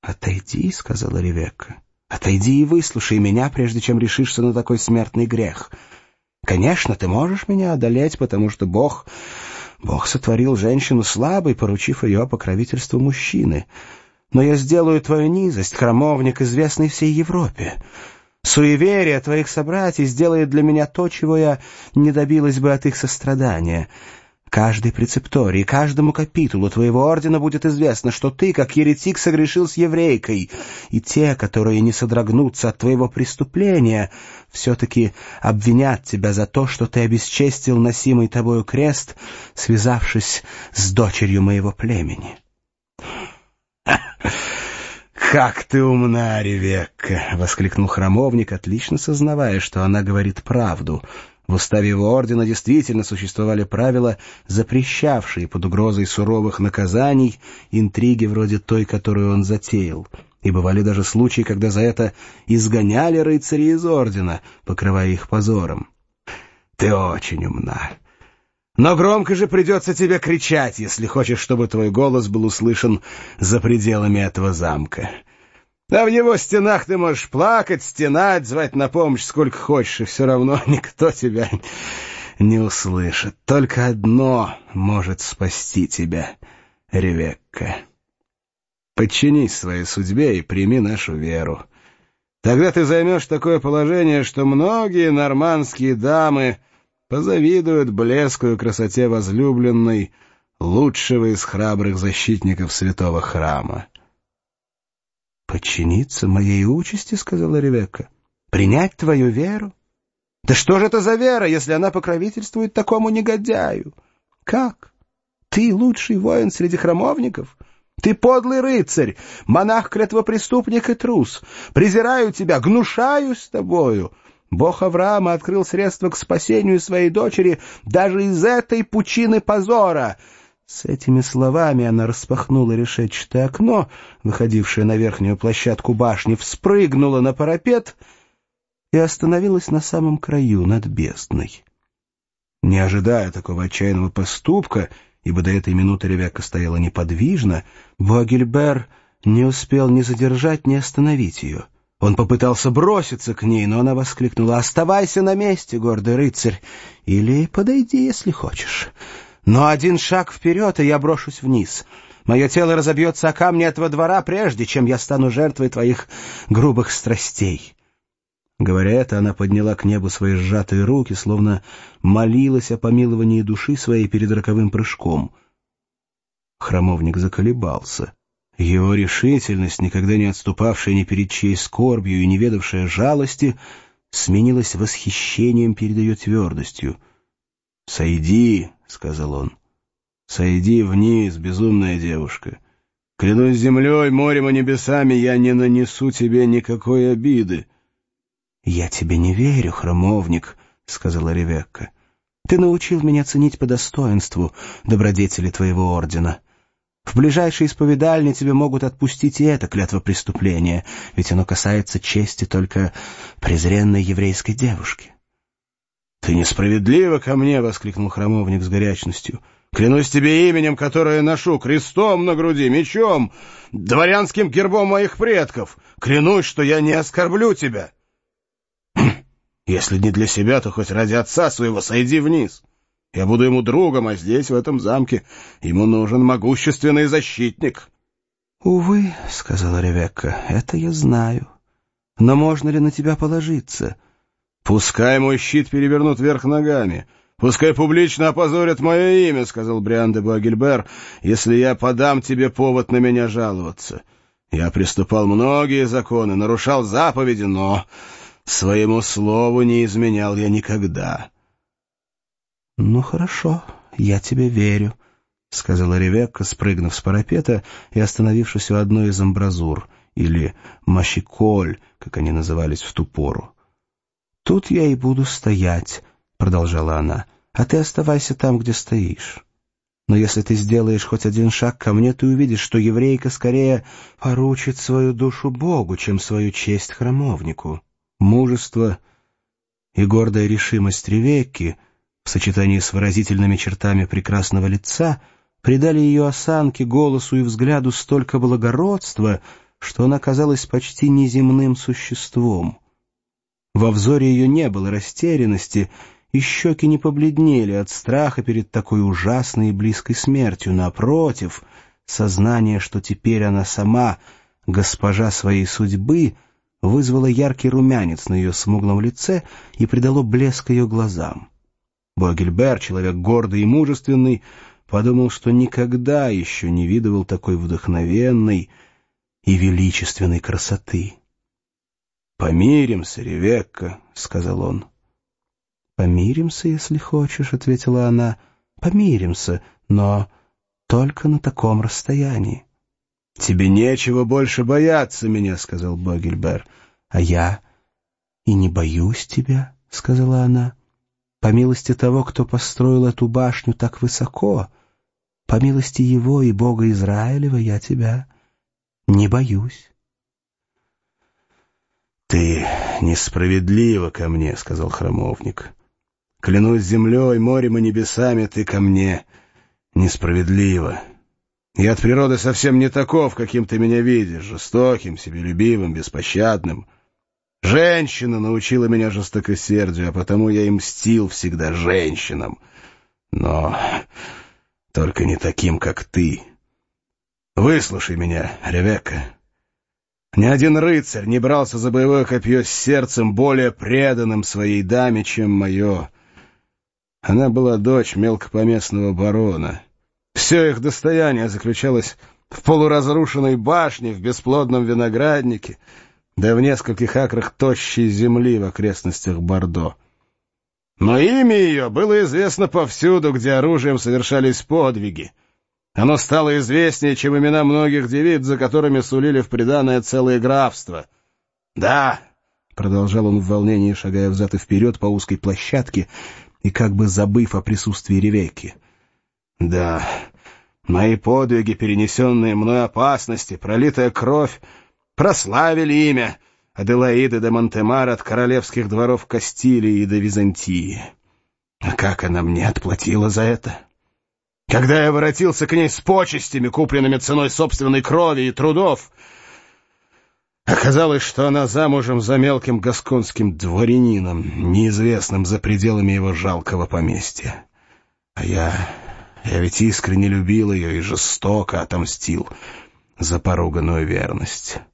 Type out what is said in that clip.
«Отойди», — сказала Ревекка. «Отойди и выслушай меня, прежде чем решишься на такой смертный грех. Конечно, ты можешь меня одолеть, потому что Бог сотворил женщину слабой, поручив ее покровительству мужчины. Но я сделаю твою низость, храмовник, известный всей Европе. Суеверие твоих собратьев сделает для меня то, чего я не добилась бы от их сострадания. Каждой прецептории, каждому капитулу твоего ордена будет известно, что ты, как еретик, согрешил с еврейкой, и те, которые не содрогнутся от твоего преступления, все-таки обвинят тебя за то, что ты обесчестил носимый тобою крест, связавшись с дочерью моего племени». «Как ты умна, Ревекка!» — воскликнул храмовник, отлично сознавая, что она говорит правду. В уставе его ордена действительно существовали правила, запрещавшие под угрозой суровых наказаний интриги вроде той, которую он затеял. И бывали даже случаи, когда за это изгоняли рыцарей из ордена, покрывая их позором. «Ты очень умна. Но громко же придется тебе кричать, если хочешь, чтобы твой голос был услышан за пределами этого замка. А в его стенах ты можешь плакать, стенать, звать на помощь сколько хочешь, и все равно никто тебя не услышит. Только одно может спасти тебя, Ревекка. Подчинись своей судьбе и прими нашу веру. Тогда ты займешь такое положение, что многие нормандские дамы позавидуют блеску и красоте возлюбленной лучшего из храбрых защитников святого храма». «Подчиниться моей участи, — сказала Ревекка, — принять твою веру? Да что же это за вера, если она покровительствует такому негодяю? Как? Ты лучший воин среди храмовников? Ты подлый рыцарь, монах-клятвопреступник и трус. Презираю тебя, гнушаюсь тобою. Бог Авраама открыл средства к спасению своей дочери даже из этой пучины позора». С этими словами она распахнула решетчатое окно, выходившее на верхнюю площадку башни, вспрыгнула на парапет и остановилась на самом краю, над бездной. Не ожидая такого отчаянного поступка, ибо до этой минуты Ревекка стояла неподвижно, Буагильбер не успел ни задержать, ни остановить ее. Он попытался броситься к ней, но она воскликнула: «Оставайся на месте, гордый рыцарь, или подойди, если хочешь. Но один шаг вперед, и я брошусь вниз. Мое тело разобьется о камни этого двора, прежде чем я стану жертвой твоих грубых страстей». Говоря это, она подняла к небу свои сжатые руки, словно молилась о помиловании души своей перед роковым прыжком. Храмовник заколебался. Его решительность, никогда не отступавшая ни перед чьей скорбью и не ведавшая жалости, сменилась восхищением перед ее твердостью. «Сойди», — сказал он, — «сойди вниз, безумная девушка. Клянусь землей, морем и небесами, я не нанесу тебе никакой обиды». «Я тебе не верю, храмовник», — сказала Ревекка. «Ты научил меня ценить по достоинству добродетели твоего ордена. В ближайшей исповедальне тебе могут отпустить и это клятвопреступление, ведь оно касается чести только презренной еврейской девушки». «Ты несправедлива ко мне!» — воскликнул храмовник с горячностью. «Клянусь тебе именем, которое ношу, крестом на груди, мечом, дворянским гербом моих предков. Клянусь, что я не оскорблю тебя. Если не для себя, то хоть ради отца своего сойди вниз. Я буду ему другом, а здесь, в этом замке, ему нужен могущественный защитник». «Увы, — сказала Ревекка, — это я знаю. Но можно ли на тебя положиться?» «Пускай мой щит перевернут вверх ногами. Пускай публично опозорят мое имя, — сказал Бриан де Буагильбер, — если я подам тебе повод на меня жаловаться. Я приступал многие законы, нарушал заповеди, но своему слову не изменял я никогда». «Ну, хорошо, я тебе верю», — сказала Ревекка, спрыгнув с парапета и остановившись у одной из амбразур, или мащиколь, как они назывались в ту пору. «Тут я и буду стоять», — продолжала она, — «а ты оставайся там, где стоишь. Но если ты сделаешь хоть один шаг ко мне, ты увидишь, что еврейка скорее поручит свою душу Богу, чем свою честь храмовнику». Мужество и гордая решимость Ревекки в сочетании с выразительными чертами прекрасного лица придали ее осанке, голосу и взгляду столько благородства, что она казалась почти неземным существом. Во взоре ее не было растерянности, и щеки не побледнели от страха перед такой ужасной и близкой смертью. Напротив, сознание, что теперь она сама госпожа своей судьбы, вызвало яркий румянец на ее смуглом лице и придало блеск ее глазам. Богельбер, человек гордый и мужественный, подумал, что никогда еще не видывал такой вдохновенной и величественной красоты. «Помиримся, Ревекка», — сказал он. «Помиримся, если хочешь», — ответила она. «Помиримся, но только на таком расстоянии». «Тебе нечего больше бояться меня», — сказал Богельбер. «А я и не боюсь тебя», — сказала она. «По милости того, кто построил эту башню так высоко, по милости его и Бога Израилева, я тебя не боюсь». «Ты несправедлива ко мне», — сказал храмовник. «Клянусь землей, морем и небесами, ты ко мне несправедлива. Я от природы совсем не таков, каким ты меня видишь, жестоким, себелюбивым, беспощадным. Женщина научила меня жестокосердию, а потому я и мстил всегда женщинам. Но только не таким, как ты. Выслушай меня, Ревекка. Ни один рыцарь не брался за боевое копье с сердцем более преданным своей даме, чем мое. Она была дочь мелкопоместного барона. Все их достояние заключалось в полуразрушенной башне, в бесплодном винограднике, да в нескольких акрах тощей земли в окрестностях Бордо. Но имя ее было известно повсюду, где оружием совершались подвиги. Оно стало известнее, чем имена многих девиц, за которыми сулили в приданое целые графства. «Да», — продолжал он в волнении, шагая взад и вперед по узкой площадке и как бы забыв о присутствии Ревекки, «да, мои подвиги, перенесенные мной опасности, пролитая кровь, прославили имя Аделаиды де Монтемар от королевских дворов Кастилии и до Византии. А как она мне отплатила за это? Когда я воротился к ней с почестями, купленными ценой собственной крови и трудов, оказалось, что она замужем за мелким гасконским дворянином, неизвестным за пределами его жалкого поместья. А я ведь искренне любил ее и жестоко отомстил за поруганную верность.